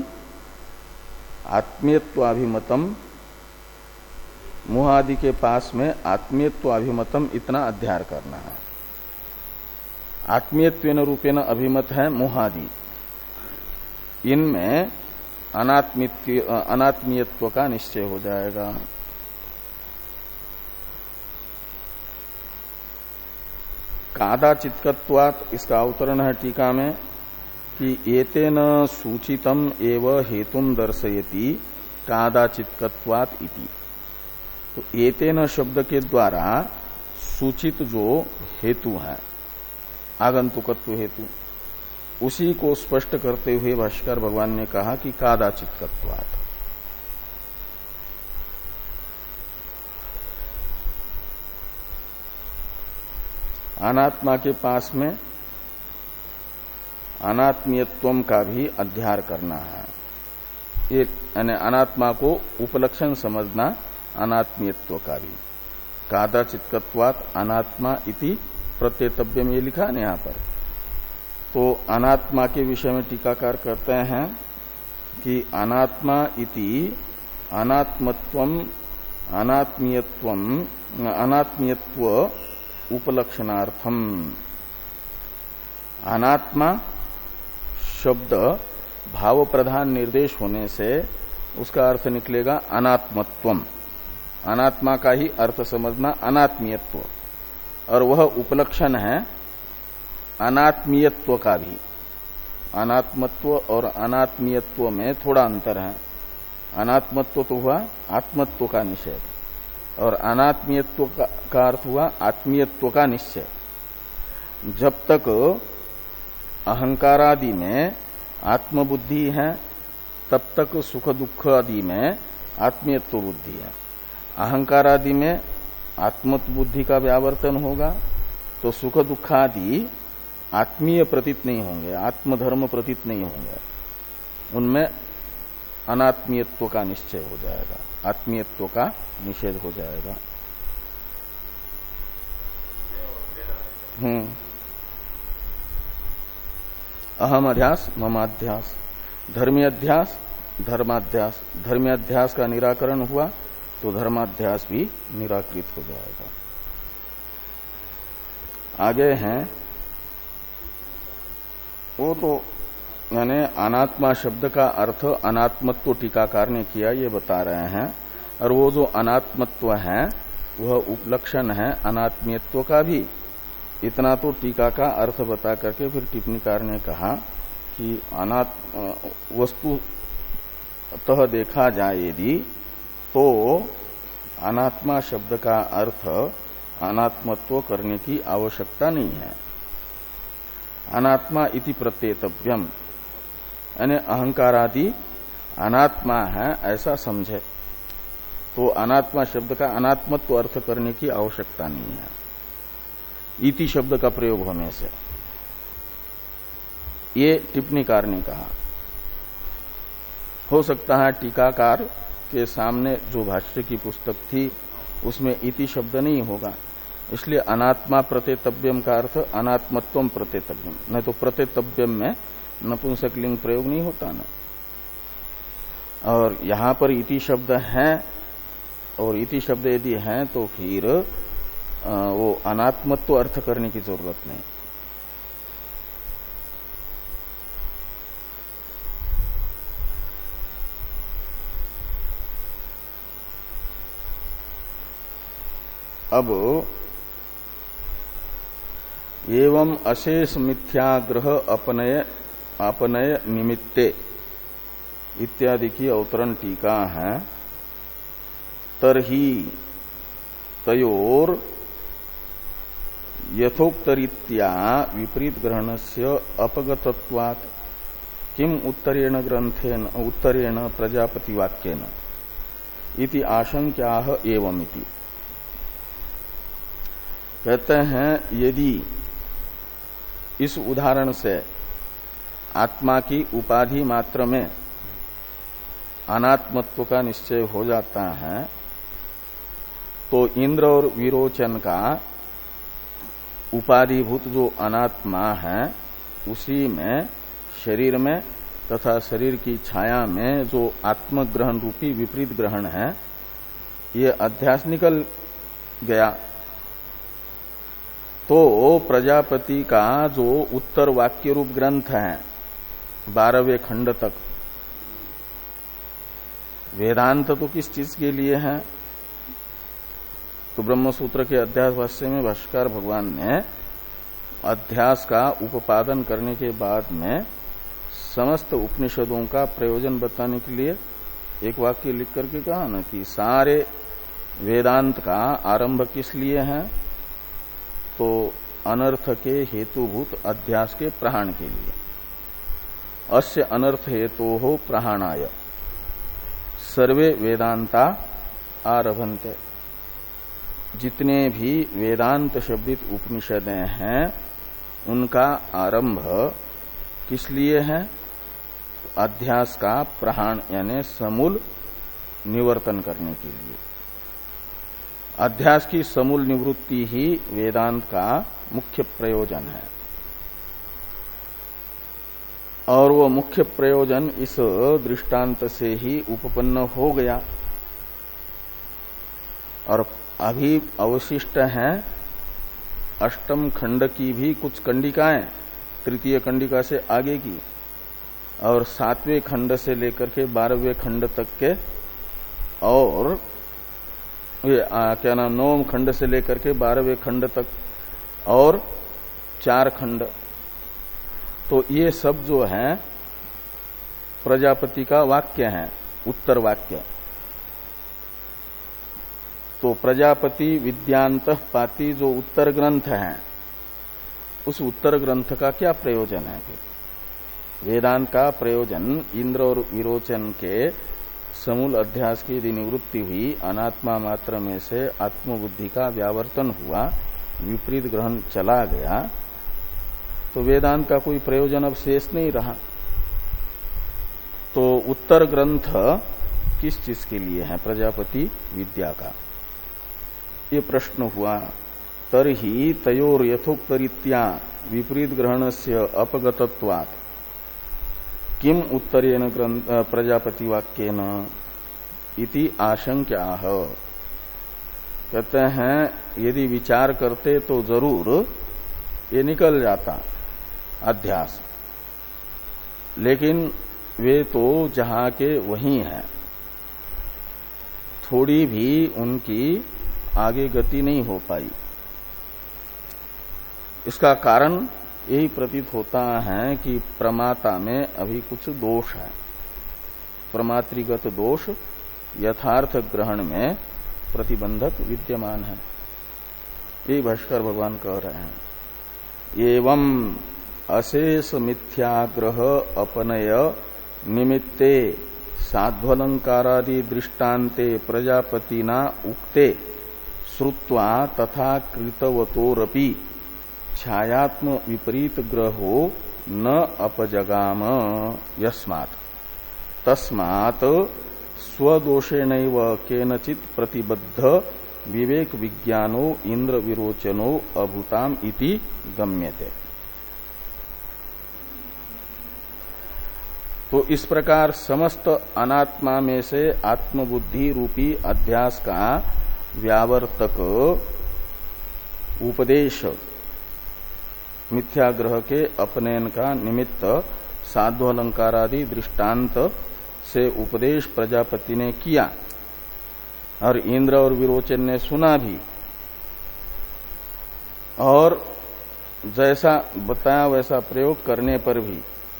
आत्मीयत्वाभिमतम, मुहादि के पास में आत्मीयत्वाभिमतम इतना अध्यार करना है। आत्मीयत्वेन रूपेण अभिमत है मुहादि, इनमें अनात्मीयत्व का निश्चय हो जाएगा। कादाचित्कत्वात्, इसका अवतरण है टीका में कि एतेन सूचितम एव हेतुम दर्शयति कादाचित्कत्वात् इति। तो एतेन शब्द के द्वारा सूचित जो हेतु है, आगंतुकत्व हेतु, उसी को स्पष्ट करते हुए भाष्कर भगवान ने कहा कि कादाचित्कत्वात्। अनात्मा के पास में अनात्मीयत्वम का भी अध्यार करना है। ये यानी अनात्मा को उपलक्षण समझना अनात्मीयत्व का भी। कादाचित्कत्वात् अनात्मा इति प्रत्येतव्य में लिखा है यहाँ पर। तो अनात्मा के विषय में टीकाकार करते हैं कि अनात्मा इति अनात्मत्वम अनात्मीयत्वम अनात्मीयत्व उपलक्षणार्थम। अनात्मा शब्द भाव प्रधान निर्देश होने से उसका अर्थ निकलेगा अनात्मत्वम। अनात्मा का ही अर्थ समझना अनात्मीयत्व, और वह उपलक्षण है अनात्मीयत्व का भी। अनात्मत्व और अनात्मीयत्व में थोड़ा अंतर है। अनात्मत्व तो हुआ आत्मत्व का निषेध, और अनात्मीयत्व का अर्थ हुआ आत्मीयत्व का निश्चय। जब तक अहंकारादि में आत्मबुद्धि है, तब तक सुख दुख आदि में आत्मीयत्व बुद्धि है। अहंकारादि में आत्मत्व बुद्धि का व्यावर्तन होगा तो सुख दुखादि आत्मीय प्रतीत नहीं होंगे, आत्मधर्म प्रतीत नहीं होंगे, उनमें अनात्मीयत्व का निश्चय हो जाएगा, आत्मीयत्व का निषेध हो जाएगा। हम्म अहम अध्यास ममाध्यास, धर्मी अध्यास धर्माध्यास, धर्मी अध्यास का निराकरण हुआ तो धर्माध्यास भी निराकृत हो जाएगा। आगे हैं वो तो यानी अनात्मा शब्द का अर्थ अनात्मत्व टीकाकार ने किया, ये बता रहे हैं। और वो जो अनात्मत्व है वह उपलक्षण है अनात्मीयत्व का भी। इतना तो टीका का अर्थ बता करके फिर टिप्पणीकार ने कहा कि अनात् वस्तुतः देखा जाए यदि, तो अनात्मा शब्द का अर्थ अनात्मत्व करने की आवश्यकता नहीं है। अनात्मा इति प्रत्येतव्यम, यानी अहंकारादि अनात्मा है ऐसा समझे तो अनात्मा शब्द का अनात्मत्व अर्थ करने की आवश्यकता नहीं है इति शब्द का प्रयोग होने से। ये टिप्पणीकार ने कहा। हो सकता है टीकाकार के सामने जो भाष्य की पुस्तक थी उसमें इति शब्द नहीं होगा, इसलिए अनात्मा प्रत्येतव्यम का अर्थ अनात्मत्वम प्रत्येतव्यम, नहीं तो प्रत्येतव्यम में नपुंसकलिंग प्रयोग नहीं होता ना। और यहां पर इति शब्द है, और इति शब्द यदि है तो फिर वो अनात्मत्व अर्थ करने की जरूरत नहीं। अब एवं अशेष मिथ्याग्रह अपनय अपनय निमित्ते इत्यादि की अवतरण टीका है। तरही तयोर यथोक्तरीत्या विपरीत ग्रहणस्य अपगतत्वात् किम उत्तरेण ग्रंथेन उत्तरेण प्रजापति वाक्येन इति आशंक्याः एवमिति। कहते हैं यदि इस उदाहरण से आत्मा की उपाधि मात्र में अनात्मत्व का निश्चय हो जाता है तो इंद्र और विरोचन का उपाधिभूत जो अनात्मा है उसी में, शरीर में तथा शरीर की छाया में जो आत्मग्रहण रूपी विपरीत ग्रहण है, ये अध्यास निकल गया तो प्रजापति का जो उत्तर वाक्य रूप ग्रंथ है बारहवें खंड तक, वेदांत तो किस चीज के लिए है? तो ब्रह्मसूत्र के अध्यास भाष्य में भाष्यकार भगवान ने अध्यास का उपादन करने के बाद में समस्त उपनिषदों का प्रयोजन बताने के लिए एक वाक्य लिख करके कहा ना कि सारे वेदांत का आरंभ किस लिए है? तो अनर्थ के हेतुभूत अध्यास के प्रहाण के लिए। अस्य अनर्थ हेतु हो प्रहाणाय सर्वे वेदांता आरभन्ते। जितने भी वेदांत शब्दित उपनिषदें हैं उनका आरंभ किस लिए है? अध्यास का प्रहाण यानी समूल निवर्तन करने के लिए। अध्यास की समूल निवृत्ति ही वेदांत का मुख्य प्रयोजन है और वो मुख्य प्रयोजन इस दृष्टांत से ही उपपन्न हो गया। और अभी अवशिष्ट हैं अष्टम खंड की भी कुछ कंडिकाएं, तृतीय कंडिका से आगे की, और सातवें खंड से लेकर के बारहवें खंड तक के, और ये आ, क्या नाम नौम खंड से लेकर के बारहवें खंड तक, और चार खंड। तो ये सब जो है प्रजापति का वाक्य है, उत्तर वाक्य। तो प्रजापति विद्यांत पाती जो उत्तर ग्रंथ है, उस उत्तर ग्रंथ का क्या प्रयोजन है? फिर वेदांत का प्रयोजन इंद्र और विरोचन के समूल अध्यास की यदि निवृत्ति हुई, अनात्मा मात्र में से आत्मबुद्धि का व्यावर्तन हुआ, विपरीत ग्रहण चला गया, तो वेदांत का कोई प्रयोजन अब शेष नहीं रहा। तो उत्तर ग्रंथ किस चीज के लिए है? प्रजापति विद्या का। ये प्रश्न हुआ। तरहि तयोर यथोक्तरीत्या विपरीत ग्रहणस्य अपगतत्वात् किम उत्तरेण प्रजापति वाक्येन इति आशंक्याह। कहते हैं यदि विचार करते तो जरूर ये निकल जाता अध्यास, लेकिन वे तो जहां के वहीं हैं, थोड़ी भी उनकी आगे गति नहीं हो पाई। इसका कारण यही प्रतीत होता है कि प्रमाता में अभी कुछ दोष है। प्रमातृगत दोष यथार्थ ग्रहण में प्रतिबंधक विद्यमान है। यही भाष्कर भगवान कह रहे हैं। एवं अशेष मिथ्याग्रह अपनय निमित्ते साध्वलंकारादि दृष्टान्ते प्रजापतिना उक्ते श्रुत्वा तथा कृतवतोरपि छायात्म विपरीत ग्रहो न अपजगाम यस्मात् तस्मात् स्वदोषेणैव केनचित् प्रतिबद्ध विवेक विज्ञानो इंद्र विरोचनो अभूताम इति गम्यते। तो इस प्रकार समस्त अनात्मा में से आत्मबुद्धि रूपी अध्यास का व्यावर्तक उपदेश मिथ्याग्रह के अपनयन का निमित्त साध्वलंकारादि दृष्टांत से उपदेश प्रजापति ने किया और इंद्र और विरोचन ने सुना भी, और जैसा बताया वैसा प्रयोग करने पर भी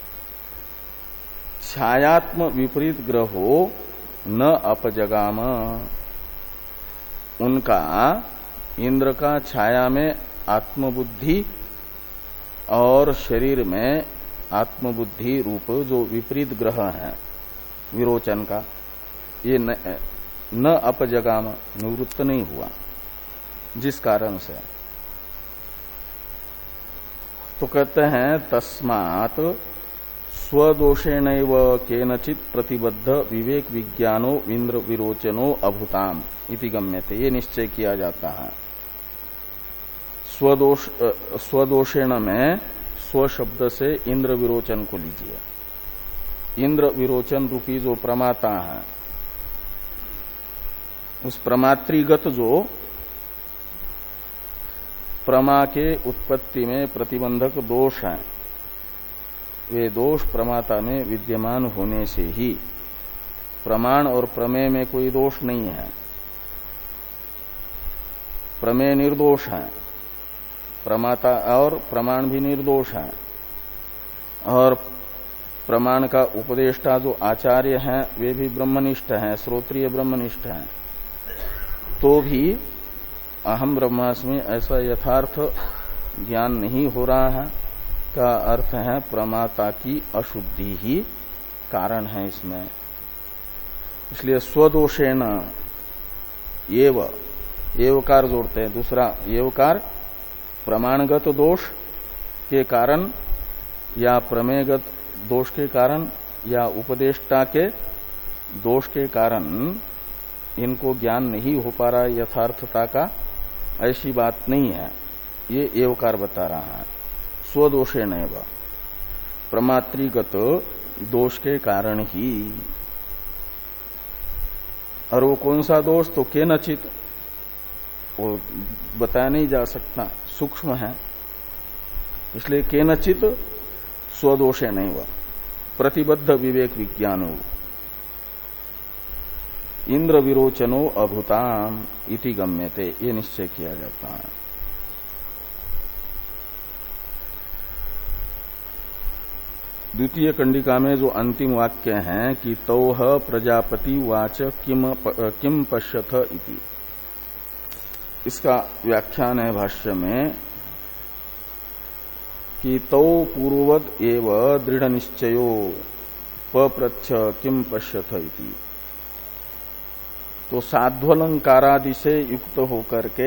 छायात्म विपरीत ग्रहो न अपजगाम, उनका इंद्र का छाया में आत्मबुद्धि और शरीर में आत्मबुद्धि रूप जो विपरीत ग्रह है विरोचन का, ये न, न अपजगाम निवृत्त नहीं हुआ। जिस कारण से तो कहते हैं तस्मात् स्वदोषेणैव केनचित् प्रतिबद्ध विवेक विज्ञानो इंद्र विरोचनो अभूताम इति गम्यते। ये निश्चय किया जाता है स्वदोष स्वदोषेण में स्व शब्द से इंद्र विरोचन को लीजिए। इंद्र विरोचन रूपी जो प्रमाता है, उस प्रमात्रिगत जो प्रमा के उत्पत्ति में प्रतिबंधक दोष हैं, वे दोष प्रमाता में विद्यमान होने से ही प्रमाण और प्रमेय में कोई दोष नहीं है। प्रमेय निर्दोष है, प्रमाता और प्रमाण भी निर्दोष है। और प्रमाण का उपदेष्टा जो आचार्य हैं वे भी ब्रह्मनिष्ठ हैं, श्रोत्रिय ब्रह्मनिष्ठ हैं। तो भी अहम ब्रह्मास्मि ऐसा यथार्थ ज्ञान नहीं हो रहा है का अर्थ है प्रमाता की अशुद्धि ही कारण है इसमें। इसलिए स्वदोषेण एव, एवकार जोड़ते हैं दूसरा एवकार, प्रमाणगत दोष के कारण या प्रमेयगत दोष के कारण या उपदेष्टा के दोष के कारण इनको ज्ञान नहीं हो पा रहा यथार्थता का, ऐसी बात नहीं है। ये एवकार बता रहा है। स्वदोषेण एव, प्रमात्रिगत दोष के कारण ही। और वो कौन सा दोष? तो केनचित, वो बताया नहीं जा सकता, सूक्ष्म है। इसलिए केनचित स्वदोषेण एव प्रतिबद्ध विवेक विज्ञानो इंद्र विरोचनो अभूताम इति गम्यते, ये निश्चय किया जाता है। द्वितीय कंडिका में जो अंतिम वाक्य है कि तौह प्रजापति वाच किम किम पश्यथ इति, इसका व्याख्यान है भाष्य में कि तौ पूर्ववद एव दृढ़ निश्चयो पप्रच्छ किम पश्यथ इति। तो साध्वलंकारादि से युक्त होकर के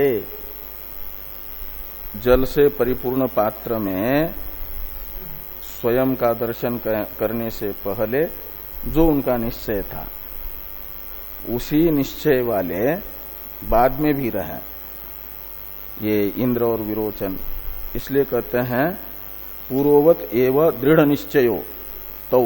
जल से परिपूर्ण पात्र में स्वयं का दर्शन करने से पहले जो उनका निश्चय था, उसी निश्चय वाले बाद में भी रहे ये इंद्र और विरोचन। इसलिए कहते हैं पूर्ववत एव दृढ़ निश्चयो, तो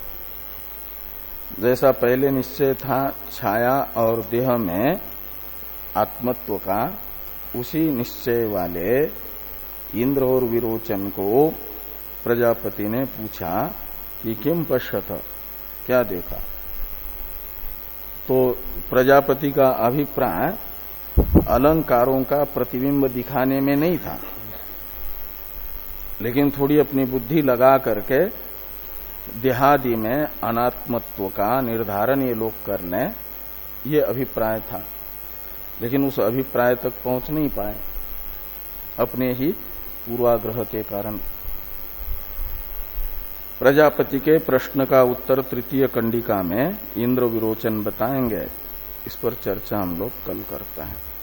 जैसा पहले निश्चय था छाया और देह में आत्मत्व का, उसी निश्चय वाले इंद्र और विरोचन को प्रजापति ने पूछा कि किम पश्यथ, क्या देखा। तो प्रजापति का अभिप्राय अलंकारों का प्रतिबिंब दिखाने में नहीं था, लेकिन थोड़ी अपनी बुद्धि लगा करके देहादि में अनात्मत्व का निर्धारण ये लोग कर लें, ये अभिप्राय था। लेकिन उस अभिप्राय तक पहुंच नहीं पाए अपने ही पूर्वाग्रह के कारण। प्रजापति के प्रश्न का उत्तर तृतीय कंडिका में इंद्र विरोचन बताएंगे। इस पर चर्चा हम लोग कल करते हैं।